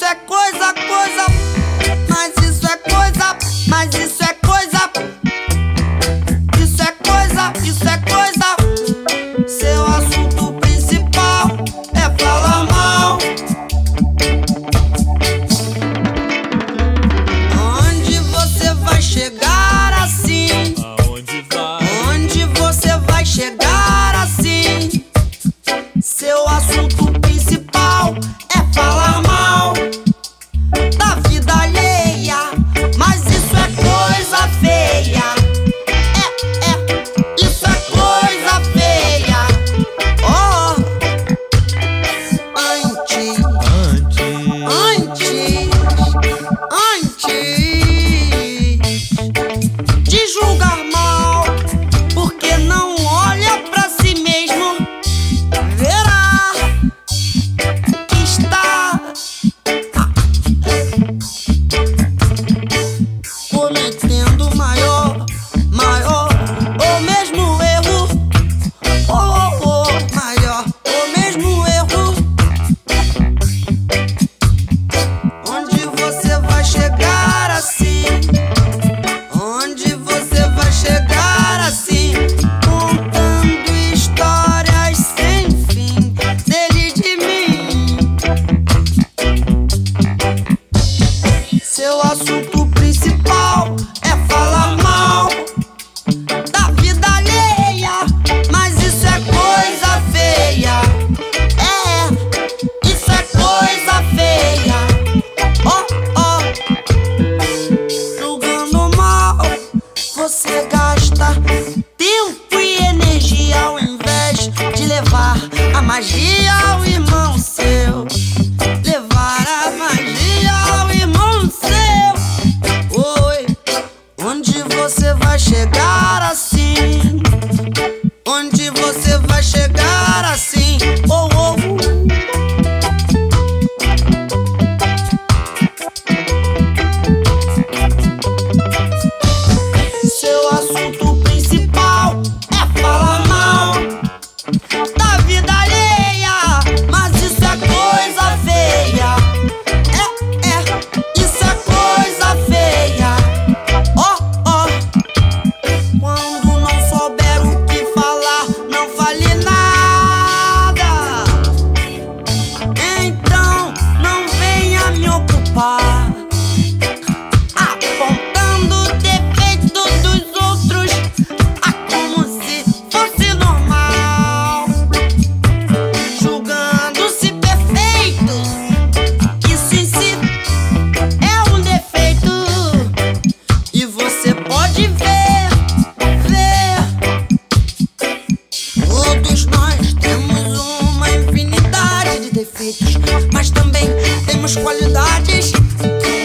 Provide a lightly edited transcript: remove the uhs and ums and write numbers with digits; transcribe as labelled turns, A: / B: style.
A: é coisa, coisa. Mas isso é coisa, mas isso é coisa. Isso é coisa, isso é coisa. Seu assunto principal é falar mal. Onde você vai chegar assim?
B: Aonde vai?
A: Onde você vai chegar assim? Seu assunto principal é falar mal da vida alheia. Mas isso é coisa feia. Isso é coisa feia. Oh, antes de julgar mal, porque não olha pra si mesmo, verá que está cometendo o maior ou mesmo erro. Maior ou mesmo erro. Onde você vai chegar assim? Onde você vai chegar assim? Contando histórias sem fim dele e de mim. Seu assunto principal é falar mal da vida alheia. Mas isso é coisa feia. Isso é coisa feia. Julgando mal, você gasta tempo e energia ao invés de levar a magia ao irmão seu. Levar a magia ao irmão seu. Oi, onde você vai chegar assim? Onde você vai chegar assim? Oh, oh. Seu assunto principal é falar mal da vida alheia. Mas isso é coisa feia. Isso é coisa feia. Quando não souber o que falar, não fale nada. Então não venha me ocupar apontando o defeito dos outros, como se fosse normal. Julgando-se perfeito, isso em si é um defeito. E você pode ver, todos nós temos uma infinidade de defeitos, mas também temos qualidades.